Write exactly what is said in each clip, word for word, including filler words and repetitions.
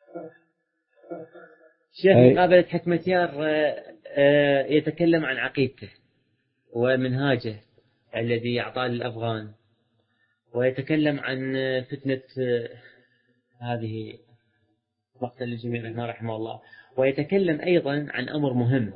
شيخ مقابلة حكمتيار يتكلم عن عقيدته ومنهاجه الذي أعطاه للأفغان، ويتكلم عن فتنة هذه مقتل الجميع رحمه رحمه الله، ويتكلم أيضا عن أمر مهم،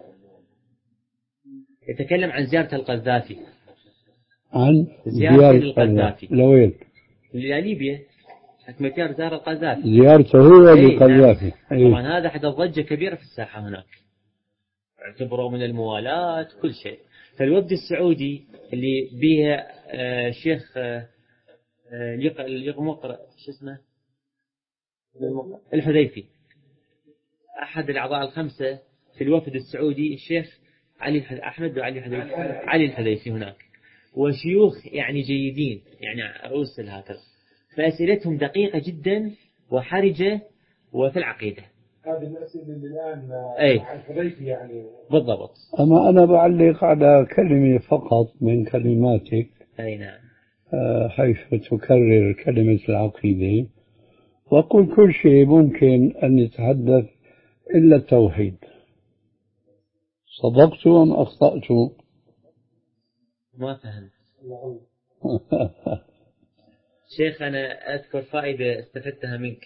يتكلم عن زيارة القذافي، عن زيارة القذافي لوين؟ لليبيا. حكمتيار زار القذافي، زيارته هو للقذافي. نعم. طبعا هذا حدث ضجة كبيرة في الساحة هناك، اعتبروا من الموالاة كل شيء. فالوفد السعودي اللي به آه شيخ آه اليغمقر شو اسمه الحذيفي، أحد الأعضاء الخمسة في الوفد السعودي، الشيخ علي أحمد وعلي الحذيفي، علي الحذيفي هناك، وشيوخ يعني جيدين، يعني رؤوس الهاتف، فأسئلتهم دقيقة جدا وحرجة وفي العقيدة. هذه الأسئلة اللي الآن أي الحذيفي يعني بالضبط. أما أنا بعلق على كلمة فقط من كلماتك. أي نعم. حيث تكرر كلمة العقيدة، وأقول كل شيء ممكن أن يتحدث إلا التوحيد. صدقت أم أخطأت؟ ما فهمت. شيخ أنا أذكر فائدة استفدتها منك،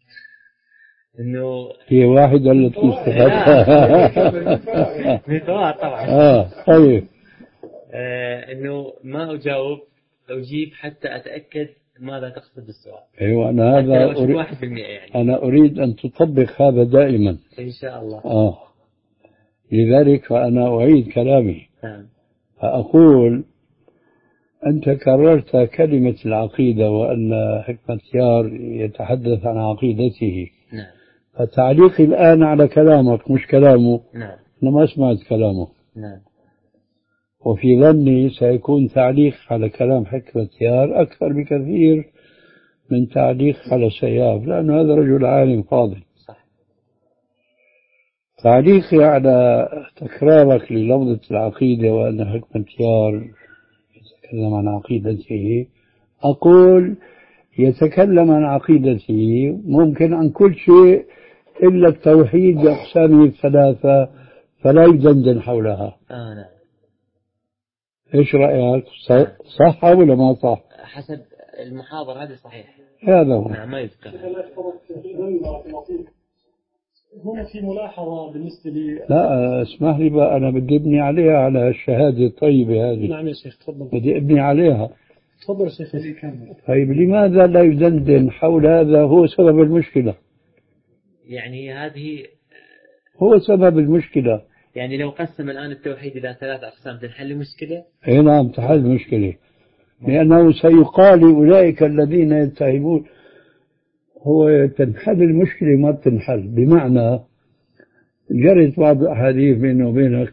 إنه هي واحدة التي استفدتها من فوائد طبعا. آه طيب. آه إنه ما أجاوب، أجيب حتى أتأكد ماذا تقصد بالسؤال. أيوة أنا هذا أريد واحد بالمئة يعني. أنا أريد أن تطبق هذا دائما إن شاء الله. آه لذلك فأنا أعيد كلامي. نعم. فأقول أنت كررت كلمة العقيدة وأن حكمتيار يتحدث عن عقيدته. نعم. فتعليقي الآن على كلامك مش كلامه. نعم. أنا ما سمعت كلامه. نعم. وفي ظني سيكون تعليق على كلام حكمتيار أكثر بكثير من تعليق على سياف، لأن هذا رجل عالم فاضل. صح. تعليقي على تكرارك للفظة العقيدة وأن حكمتيار يتكلم عن عقيدته، أقول يتكلم عن عقيدته ممكن عن كل شيء إلا التوحيد بأقسامه الثلاثة، فلا يدندن حولها. آه نعم. إيش رأيك؟ صح ولا ما صح؟ حسب المحاضرة هذه صحيح. هذا هو. نعم ما يذكر. هنا في ملاحظة بالنسبة لي. لا اسمح لي بقى، أنا بدي أبني عليها على الشهادة الطيبة هذه. نعم يا شيخ تفضل. بدي أبني عليها. تفضل يا شيخ. طيب لماذا لا يدندن حول هذا؟ هو سبب المشكلة. يعني هذه هو سبب المشكلة. يعني لو قسم الآن التوحيد إلى ثلاث أقسام تنحل مشكلة؟ اي نعم تحل مشكلة، لأنه سيقال أولئك الذين يتهمون. هو تنحل المشكلة ما تنحل، بمعنى جرت بعض الأحاديث بيني وبينك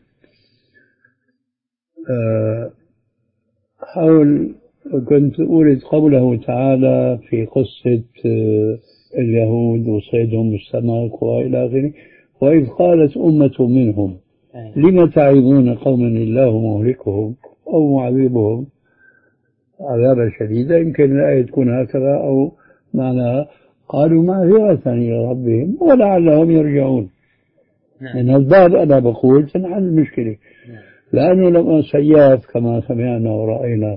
حول، كنت أورد قوله تعالى في قصة اليهود وصيدهم بالسمك وإلى آخره، وإذ قالت أمة منهم لم تعظون قوما الله مهلكهم أو معذبهم عذابا شديدا. يمكن الآية تكون هكذا أو معناها قالوا معذرة إلى ربهم ولعلهم يرجعون. من الباب أنا بقول تنحل المشكلة، لأنه لما سياف كما سمعنا ورأينا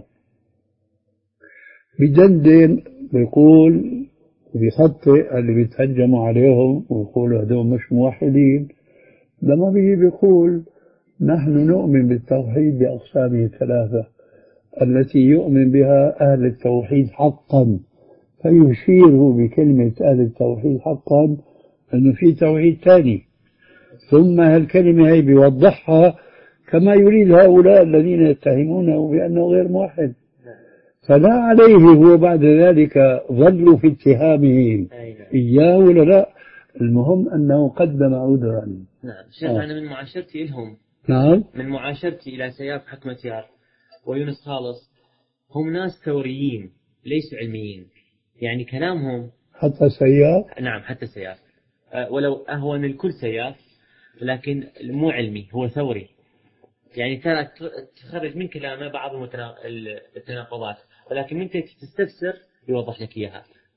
بدندن بيقول بيخطئ اللي بيتهجموا عليهم ويقولوا هذول مش موحدين، لما بيجي بيقول نحن نؤمن بالتوحيد بأقسامه الثلاثة التي يؤمن بها أهل التوحيد حقا، فيشير بكلمة أهل التوحيد حقا أنه في توحيد ثاني، ثم هالكلمة هي بيوضحها كما يريد هؤلاء الذين يتهمونه بأنه غير موحد. فلا عليه هو بعد ذلك ظلوا في اتهامهم إياه ولا لا، المهم أنه قدم عذرا. نعم شيخ آه. أنا من معاشرتي لهم، نعم من معاشرتي إلى سياف حكمتيار ويونس خالص، هم ناس ثوريين ليسوا علميين، يعني كلامهم حتى سياف. نعم حتى سياف أه ولو أهون الكل سياف، لكن مو علمي، هو ثوري، يعني ترى تخرج من كلامه بعض التناقضات، ولكن من تستفسر يوضح لك إياها.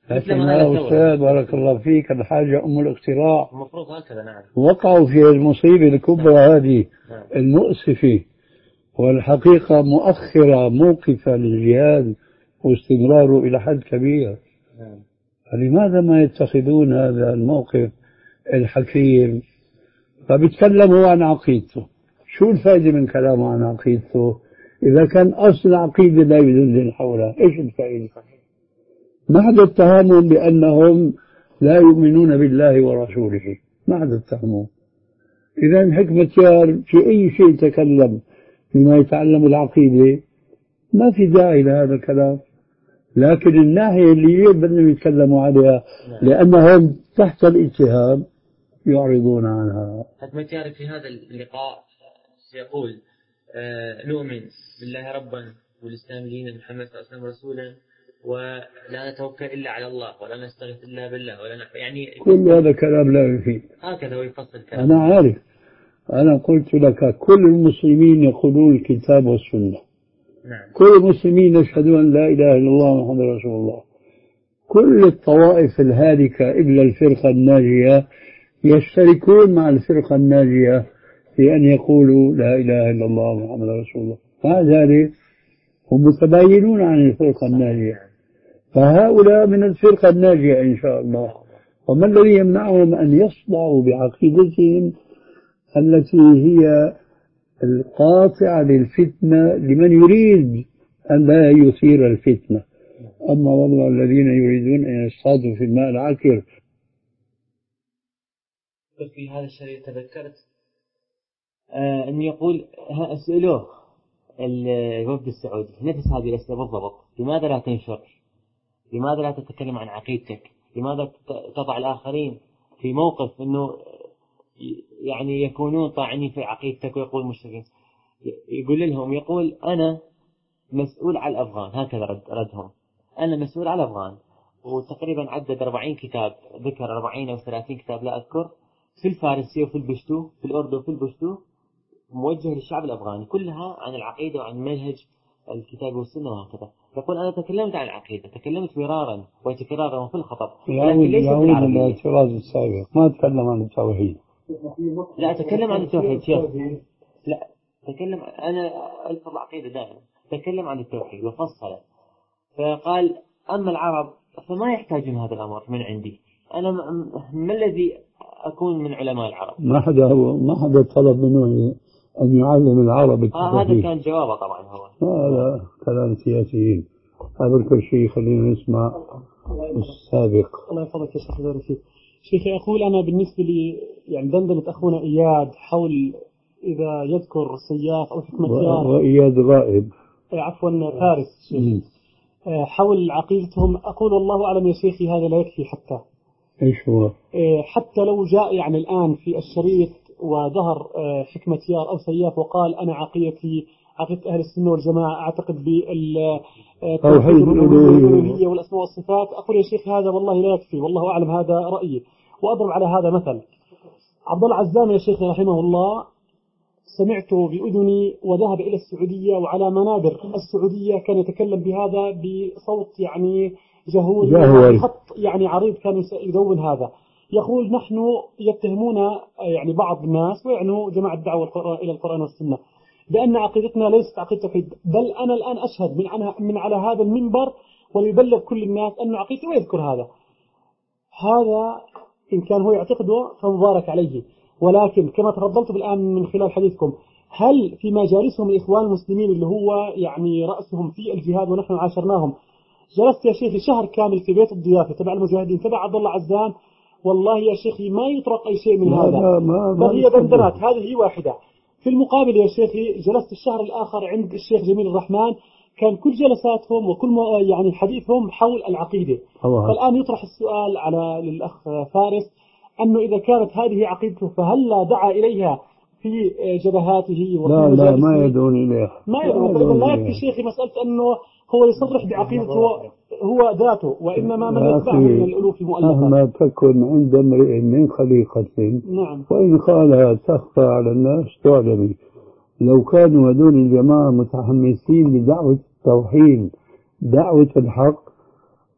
لكن يا أستاذ بارك الله فيك الحاجة أم الاختراع. المفروض هكذا. نعم. وقعوا في المصيبة الكبرى نعم. هذه نعم. المؤسفة، والحقيقة مؤخرة موقفة للجهاد واستمراره إلى حد كبير. نعم. فلماذا ما يتخذون هذا الموقف الحكيم؟ فبيتكلموا عن عقيدته. شو الفائدة من كلامه عن عقيدته إذا كان أصل العقيدة لا يدندن حولها؟ إيش الفائدة؟ ما حدا اتهمهم بأنهم لا يؤمنون بالله ورسوله، ما حدا اتهمهم. إذا حكمة يار في أي شيء تكلم فيما يتعلم العقيدة ما في داعي لهذا الكلام. لكن الناحية اللي بدهم يتكلموا عليها لأنهم تحت الاتهام يعرضون عنها. حكمة يار في هذا اللقاء يقول آه نؤمن بالله ربا والإسلام دينا محمد صلى الله عليه وسلم رسولا ولا نتوكل إلا على الله ولا نستغيث إلا بالله ولا نح... يعني كل هذا كلام لا يفيد. هكذا هو يفصل كلام. أنا عارف، أنا قلت لك كل المسلمين يقولون الكتاب والسنة. نعم. كل المسلمين يشهدون أن لا إله إلا الله محمد رسول الله. كل الطوائف الهالكة إلا الفرقة الناجية يشتركون مع الفرقة الناجية في أن يقولوا لا إله إلا الله محمد رسول الله. مع ذلك هم متباينون عن الفرقة الناجية، فهؤلاء من الفرقة الناجية إن شاء الله. وما الذي يمنعهم أن يصدعوا بعقيدتهم التي هي القاطعة للفتنة لمن يريد أن لا يثير الفتنة؟ أما والله الذين يريدون أن يصطادوا في الماء العكر. في هذا الشريط تذكرت آه أن يقول أسألوه الوفد السعودي نفس هذه الأسئلة بالضبط: لماذا لا تنشر؟ لماذا لا تتكلم عن عقيدتك؟ لماذا تضع الآخرين في موقف أنه يعني يكونون طاعنين في عقيدتك ويقول مشركين؟ يقول لهم، يقول أنا مسؤول على الأفغان. هكذا رد ردهم: أنا مسؤول على الأفغان. وتقريبا عدد أربعين كتاب، ذكر أربعين أو ثلاثين كتاب لا أذكر، في الفارسية وفي البشتو، في الأردن وفي البشتو، موجه للشعب الأفغاني، كلها عن العقيدة وعن منهج الكتاب والسنة وهكذا. يقول أنا تكلمت عن العقيدة، تكلمت مرارا وتكرارا في الخطب، ولكن ليس بالعربية. الاعتراض السابق ما أتكلم عن التوحيد. لا أتكلم عن التوحيد شيخ. لا تكلم، أنا ألفظ العقيدة دائما، تكلم عن التوحيد وفصل. فقال أما العرب فما يحتاجون هذا الأمر من عندي. أنا ما الذي أكون من علماء العرب؟ ما حدا ما حدا طلب منه أن يعلم العرب التوحيد. آه هذا كان جوابه طبعا. هو هذا كلام سياسيين. هذا كل شيء خلينا نسمع السابق. الله يحفظك يا شيخ بارك فيك. شيخي أقول أنا بالنسبة لي يعني دندنة أخونا إياد حول إذا يذكر سياف أو حكمة يار وإياد غائب عفوا فارس شيخ حول عقيدتهم، أقول والله أعلم يا شيخي هذا لا يكفي. حتى إيش هو؟ حتى لو جاء يعني الآن في الشريط وظهر حكمة يار أو سياف وقال أنا عقيدتي عقيدة أهل السنة والجماعة أعتقد بالتوحيد الربوبية والأسماء والصفات، أقول يا شيخ هذا والله لا يكفي، والله أعلم هذا رأيي. وأضرب على هذا مثل عبد الله عزام يا شيخ رحمه الله، سمعته بأذني وذهب إلى السعودية، وعلى منابر السعودية كان يتكلم بهذا بصوت يعني جهول بخط يعني عريض، كان يدون هذا. يقول نحن يتهمون يعني بعض الناس ويعنوا جماعة الدعوة إلى القرآن والسنة بأن عقيدتنا ليست عقيدة توحيد، بل أنا الآن أشهد من عنها من على هذا المنبر وليبلغ كل الناس أن عقيدتي ويذكر هذا. هذا إن كان هو يعتقده فمبارك عليه، ولكن كما تفضلت بالآن من خلال حديثكم، هل في مجالسهم الإخوان المسلمين اللي هو يعني رأسهم في الجهاد ونحن عاشرناهم، جلست يا شيخي شهر كامل في بيت الضيافة تبع المجاهدين تبع عبد الله عزام، والله يا شيخي ما يطرق أي شيء من هذا، بل هي بندرات. هذه هي واحدة. في المقابل يا شيخي جلست الشهر الآخر عند الشيخ جميل الرحمن، كان كل جلساتهم وكل يعني حديثهم حول العقيدة. فالآن يطرح السؤال على للأخ فارس أنه إذا كانت هذه عقيدته فهل لا دعا إليها في جبهاته؟ لا لا ما يدعون إليها، ما يدعون. لا يكفي شيخي مسألة أنه هو يصرح بعقيدته هو ذاته، وإنما من يتبعه من الألوف المؤلفة. مهما تكن عند امرئ من خليقة، نعم، وإن قالها تخفى على الناس تعلمي. لو كانوا هذول الجماعة متحمسين بدعوة التوحيد دعوة الحق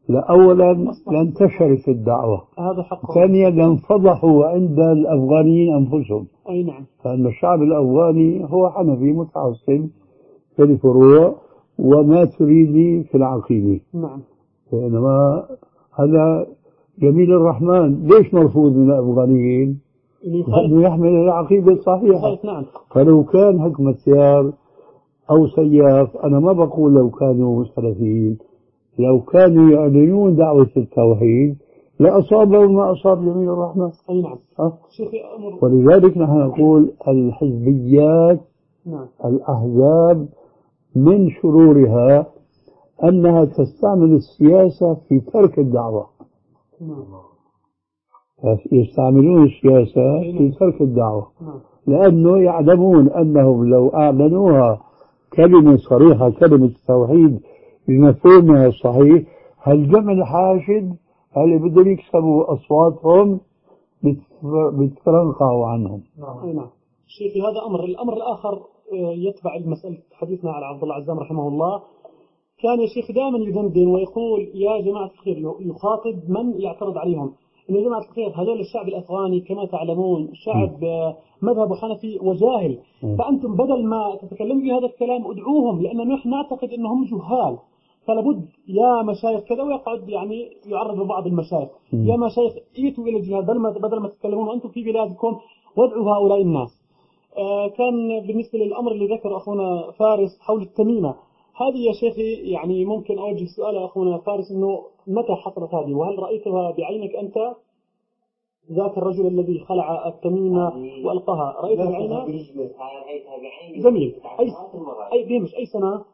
لا أولا لانتشرت الدعوة، هذا حقه. ثانيا لانفضحوا عند الأفغانيين أنفسهم. أي نعم. فأن الشعب الأفغاني هو حنفي متعصب في الفروع وما تريدي في العقيدة. نعم. إنما هذا جميل الرحمن ليش مرفوض من الأفغانيين؟ لأنه يحمل العقيدة الصحيحة. نعم. فلو كان حكمتيار أو سياف، أنا ما بقول لو كانوا سلفيين، لو كانوا يعلنون دعوة التوحيد لأصابهم ما أصاب جميل الرحمن. أي نعم. ولذلك نحن نقول الحزبيات، نعم، الأحزاب من شرورها أنها تستعمل السياسة في ترك الدعوة. نعم. يستعملون السياسة في ترك الدعوة، نعم. لأنه يعلمون أنهم لو أعلنوها كلمة صريحة، كلمة التوحيد بمفهومها الصحيح، هالجمع الحاشد اللي بدهم يكسبوا أصواتهم بتفرنقعوا عنهم. نعم. نعم. شيخي هذا أمر. الأمر الآخر يتبع المسألة حديثنا على عبد الله عزام رحمه الله، كان يا شيخ دائما يدندن ويقول يا جماعة الخير، يخاطب من يعترض عليهم، إن يا جماعة الخير هذول الشعب الأفغاني كما تعلمون شعب مذهب حنفي وجاهل، فأنتم بدل ما تتكلموا بهذا الكلام ادعوهم، لأن نحن نعتقد أنهم جهال، فلابد يا مشايخ كذا، ويقعد يعني يعرض لبعض المشايخ يا مشايخ ائتوا إلى الجهاد بدل ما بدل ما تتكلمون وأنتم في بلادكم وادعوا هؤلاء الناس. آه كان بالنسبة للأمر اللي ذكر أخونا فارس حول التميمة، هذه يا شيخي يعني ممكن أوجه سؤال أخونا فارس، إنه متى حصلت هذه؟ وهل رأيتها بعينك أنت؟ ذاك الرجل الذي خلع التميمة وألقاها رأيتها بعينك؟ جميل. أي أي بيمش أي سنة؟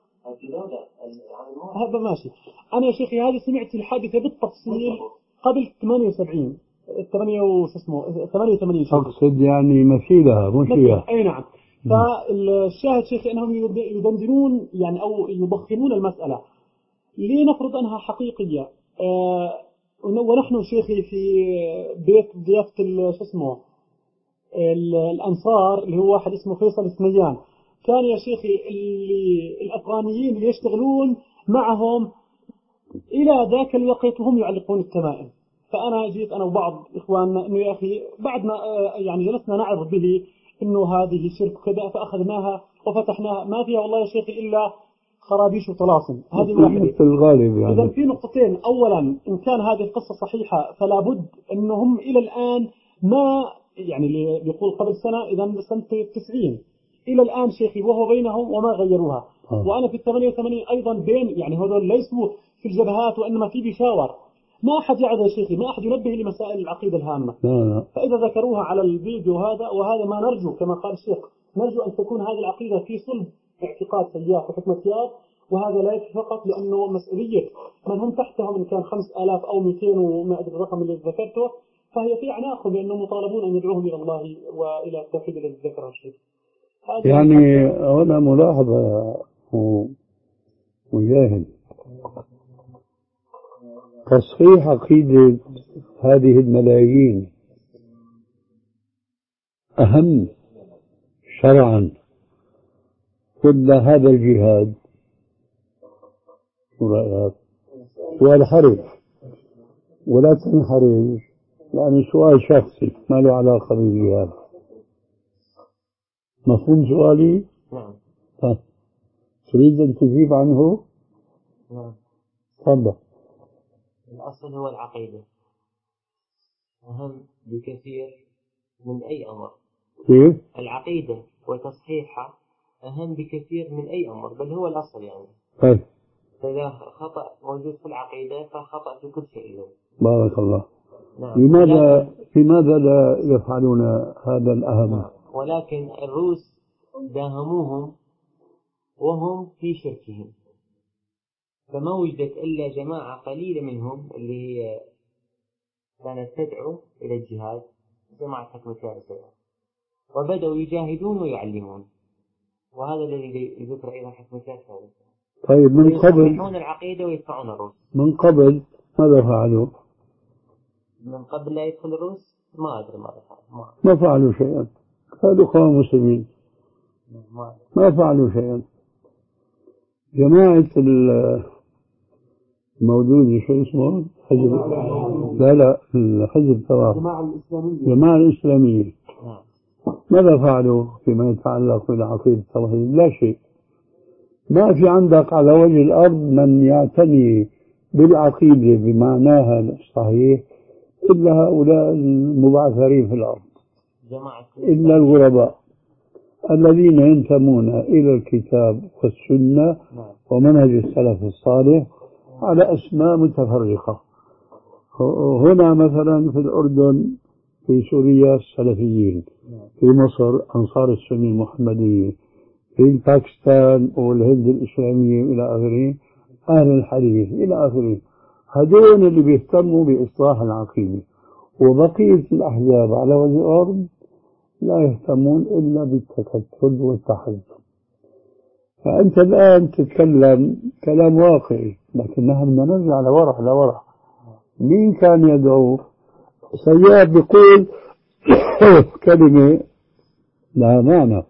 هذا ماشي. أنا يا شيخي هذه سمعت الحادثة بالتفصيل قبل ثمانية وسبعين ثمانية وش اسمه ثمانية وثمانين. أقصد يعني مثيلها مش هي. أي نعم. فالشاهد شيخي أنهم يدندنون يعني أو يضخمون المسألة لنفرض أنها حقيقية. آه ونحن شيخي في بيت ضيافة شو اسمه الأنصار اللي هو واحد اسمه فيصل الثنيان، كان يا شيخي اللي الأفغانيين اللي يشتغلون معهم إلى ذاك الوقت وهم يعلقون التمائم. فأنا جيت أنا وبعض إخواننا إنه يا أخي بعد ما يعني جلسنا نعرض به إنه هذه شرك كذا، فأخذناها وفتحناها ما فيها والله يا شيخي إلا خرابيش وطلاسم. هذه واحدة في الغالب يعني. إذا في نقطتين، أولا إن كان هذه القصة صحيحة فلا بد إنهم إلى الآن ما يعني اللي بيقول قبل سنة، إذا سنة التسعين إلى الآن شيخي وهو بينهم وما غيروها. آه. وأنا في الثمانية وثمانين أيضا بين يعني هذول ليسوا في الجبهات وإنما في بيشاور، ما أحد يعد يا شيخي، ما أحد ينبه لمسائل العقيدة الهامة. لا لا. فإذا ذكروها على الفيديو هذا، وهذا ما نرجو كما قال الشيخ، نرجو أن تكون هذه العقيدة في صلب اعتقاد سياف وحكمة ياب، وهذا لا يكفي فقط، لأنه مسؤولية من هم تحتهم إن كان خمس آلاف أو مئتين وما أدري الرقم اللي ذكرته، فهي في أعناقهم لأنهم مطالبون أن يدعوهم إلى الله وإلى التوحيد الذي ذكره الشيخ. يعني هنا ملاحظة مجاهد، تصحيح عقيدة هذه الملايين أهم شرعا ولا هذا الجهاد؟ سؤال حرج ولا تنحرج، يعني سؤال شخصي ما له علاقة بالجهاد. مفهوم سؤالي؟ نعم. تريد أن تجيب عنه؟ نعم. تفضل. الأصل هو العقيدة أهم بكثير من أي أمر. كيف؟ العقيدة وتصحيحها أهم بكثير من أي أمر، بل هو الأصل يعني. طيب. فإذا خطأ موجود في العقيدة فخطأ في كل شيء. بارك الله. نعم. لماذا لماذا لا يفعلون هذا الأهم؟ نعم. ولكن الروس داهموهم وهم في شركهم، فما وجدت إلا جماعة قليلة منهم اللي هي كانت تدعو إلى الجهاد، جماعة حكمة ياب، وبدأوا يجاهدون ويعلمون، وهذا الذي يذكر أيضا حكمة ياب. طيب من قبل يصححون العقيدة ويدفعون الروس. من قبل ماذا فعلوا؟ من قبل لا يدخل الروس ما أدري ماذا فعلوا. ما, ما فعلوا شيئا، كانوا قوم مسلمين ما, ما فعلوا شيئا. جماعة موجود شو اسمه حزب، لا لا الحزب تبع الجماعة الإسلامية الجماعة الإسلامية ماذا فعلوا فيما يتعلق بالعقيدة التوحيد؟ لا شيء. ما في عندك على وجه الأرض من يعتني بالعقيدة بمعناها الصحيح إلا هؤلاء المبعثرين في الأرض، إلا الغرباء الذين ينتمون إلى الكتاب والسنة ومنهج السلف الصالح على أسماء متفرقة. هنا مثلا في الأردن، في سوريا السلفيين، في مصر أنصار السنة المحمدية، في باكستان والهند الإسلامية إلى آخره أهل الحديث إلى آخره. هذول اللي بيهتموا بإصلاح العقيدة، وبقية الأحزاب على وجه الأرض لا يهتمون إلا بالتكتل والتحزب. فأنت الآن تتكلم كلام واقعي، لكن نحن نرجع لورا لورا. مين كان يدعو؟ سياب بيقول كلمة لها معنى،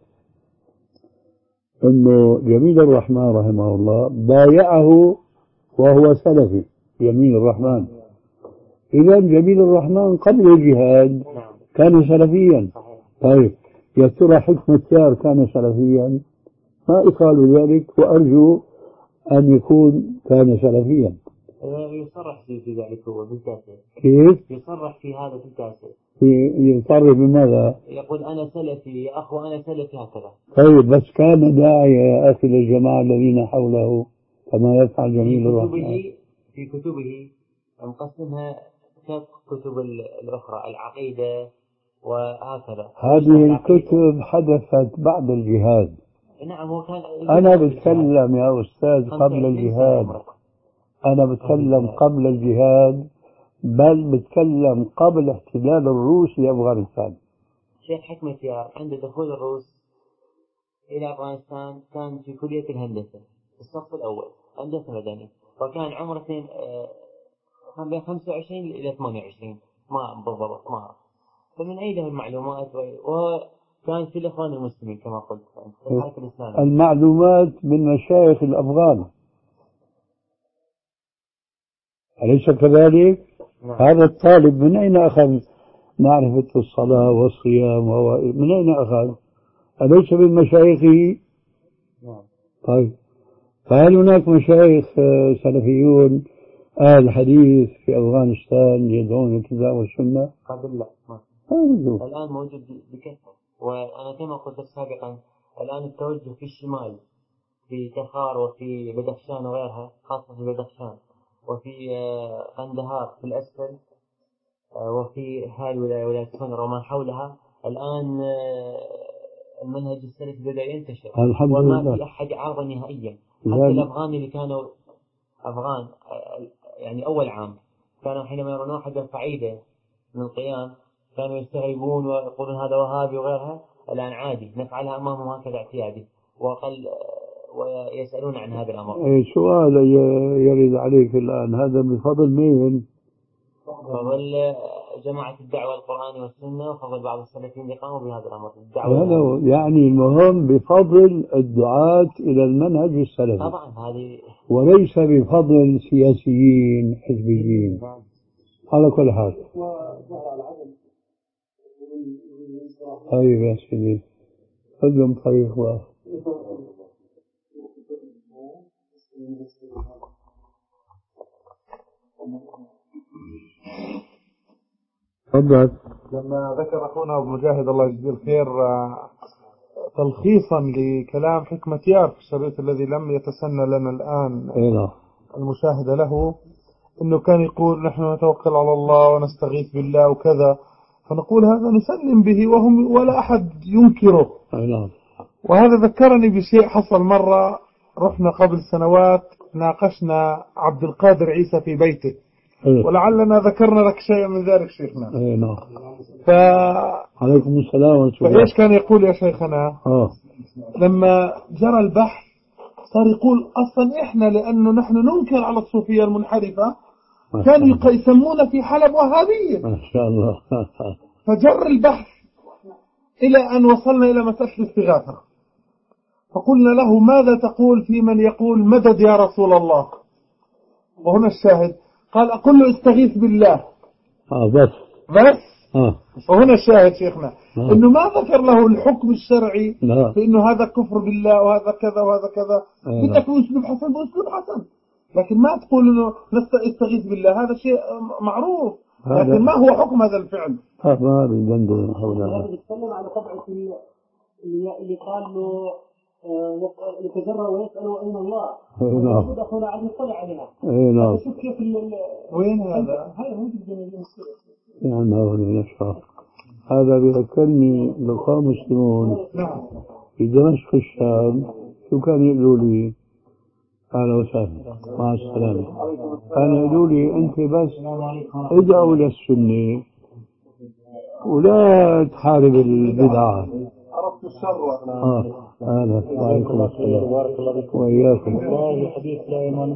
إنه جميل الرحمن رحمه الله بايعه وهو سلفي. جميل الرحمن، إذا جميل الرحمن قبل الجهاد كان سلفيا. طيب يا ترى حكمة يار كان سلفيا؟ ما قالوا ذلك، وأرجو أن يكون كان سلفيا. يصرح في ذلك هو بالكاسة. كيف؟ يصرح في هذا بالكاسة. يصرح بماذا؟ يقول أنا سلفي يا أخو، أنا سلفي هكذا. طيب بس كان داعية يا أخي للجماعة الذين حوله كما يفعل جميل الرحمن. في كتبه مقسمها كتب الأخرى العقيدة وهكذا. هذه الكتب حدثت بعد الجهاد. نعم هو كان. أنا بتكلم يا أستاذ قبل الجهاد، أنا بتكلم قبل الجهاد، بل بتكلم قبل احتلال الروس لأفغانستان. شيخ حكمة يار عند دخول الروس إلى أفغانستان كان في كلية الهندسة في الصف الأول هندسة مدني، وكان عمره اثنين كان بين خمسة وعشرين إلى ثمانية وعشرين ما بالضبط ما أعرف. فمن أين له المعلومات؟ وكان في الإخوان المسلمين كما قلت في الحركة الإسلامية. المعلومات من مشايخ الأفغان، أليس كذلك؟ نعم. هذا الطالب من أين أخذ معرفة الصلاة والصيام و... من أين أخذ؟ أليس من مشايخه؟ نعم. طيب فهل هناك مشايخ سلفيون أهل حديث في أفغانستان يدعون الكتاب والسنة؟ قبل لا ما. الآن موجود بكثرة، وأنا كما قلت سابقا الآن التوجه في الشمال في تخار وفي بدخشان وغيرها، خاصة في بدخشان وفي قندهار في الأسفل وفي هذه الولاية ولاية سونر وما حولها. الآن المنهج السلفي بدأ ينتشر وما في أحد عارض نهائيا. حتى الأفغان اللي كانوا أفغان يعني أول عام كانوا حينما يرون واحدا صعيدا من القيام كانوا يستغربون ويقولون هذا وهابي وغيرها. الآن عادي نفعلها أمامهم هكذا اعتيادي وقل ويسألون عن هذا الأمر. سؤال يرد عليك الآن، هذا بفضل مين؟ فضل جماعة الدعوة القرآن والسنة وفضل بعض السلفيين اللي قاموا بهذا الأمر. الدعوة يعني المهم بفضل الدعاة إلى المنهج السلفي طبعا هذه، وليس بفضل سياسيين حزبيين. على كل حال طيب يا سيدي خذهم طريق واحد. تفضل. لما ذكر أخونا أبو مجاهد الله يجزيه الخير تلخيصا لكلام حكمة يار في الشريط الذي لم يتسنى لنا الآن المشاهدة له، أنه كان يقول نحن نتوكل على الله ونستغيث بالله وكذا، فنقول هذا نسلم به وهم ولا أحد ينكره. وهذا ذكرني بشيء حصل مرة، رحنا قبل سنوات ناقشنا عبد القادر عيسى في بيته، ولعلنا ذكرنا لك شيء من ذلك شيخنا. اي نعم. ف... عليكم السلام ورحمة الله. فإيش كان يقول يا شيخنا؟ آه. لما جرى البحث صار يقول أصلا إحنا لأنه نحن ننكر على الصوفية المنحرفة كانوا يسمون في حلب وهابية. ما شاء الله. فجر البحث إلى أن وصلنا إلى مسألة الاستغاثة، فقلنا له ماذا تقول في من يقول مدد يا رسول الله؟ وهنا الشاهد قال أقول له استغيث بالله آه بس بس آه. وهنا الشاهد شيخنا آه. إنه ما ذكر له الحكم الشرعي لا. في إنه هذا كفر بالله وهذا كذا وهذا كذا. آه. بدك بأسلوب حسن بأسلوب حسن، لكن ما تقول إنه نستغيث بالله، هذا شيء معروف، لكن ما هو حكم هذا الفعل. ما بيبندوا حولها. بيتكلم على طبعة اللي اللي قال له يتجرأ ويسأل أين الله. نعم. دخل عليه يطلع عليها. نعم. شوف كيف وين هذا؟ هاي موجود يعني هذا نشاط. هذا بيذكرني لقاء مسلمون في دمشق الشام، شو كان يقولوا لي؟ أهلا وسهلا مع السلامة. كان يقولوا لي أنت بس ادعوا للسنة ولا تحارب البدعة. عرفت الشر. آه هذا وعليكم السلام وإياكم. والله حديث دائما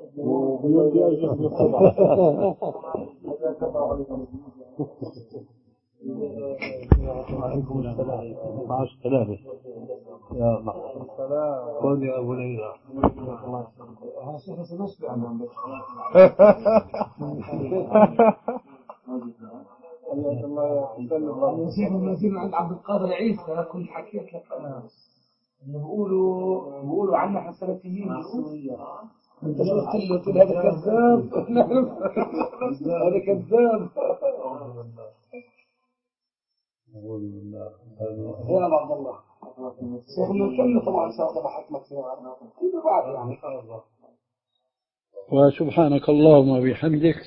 وعليكم السلام مع السلامة. يا الله خذ يا أبو ليلى. نسيح المنزل عند عبد القادر عيسى كنت حكيت لك أنا إنه بيقولوا بيقولوا عنا حسناتيين أنت شفت له تقول هذا كذاب هذا كذاب يا عبد الله شيخنا نكمل طبعا إن شاء الله بحكمك فيما بعد يعني. وسبحانك اللهم وبحمدك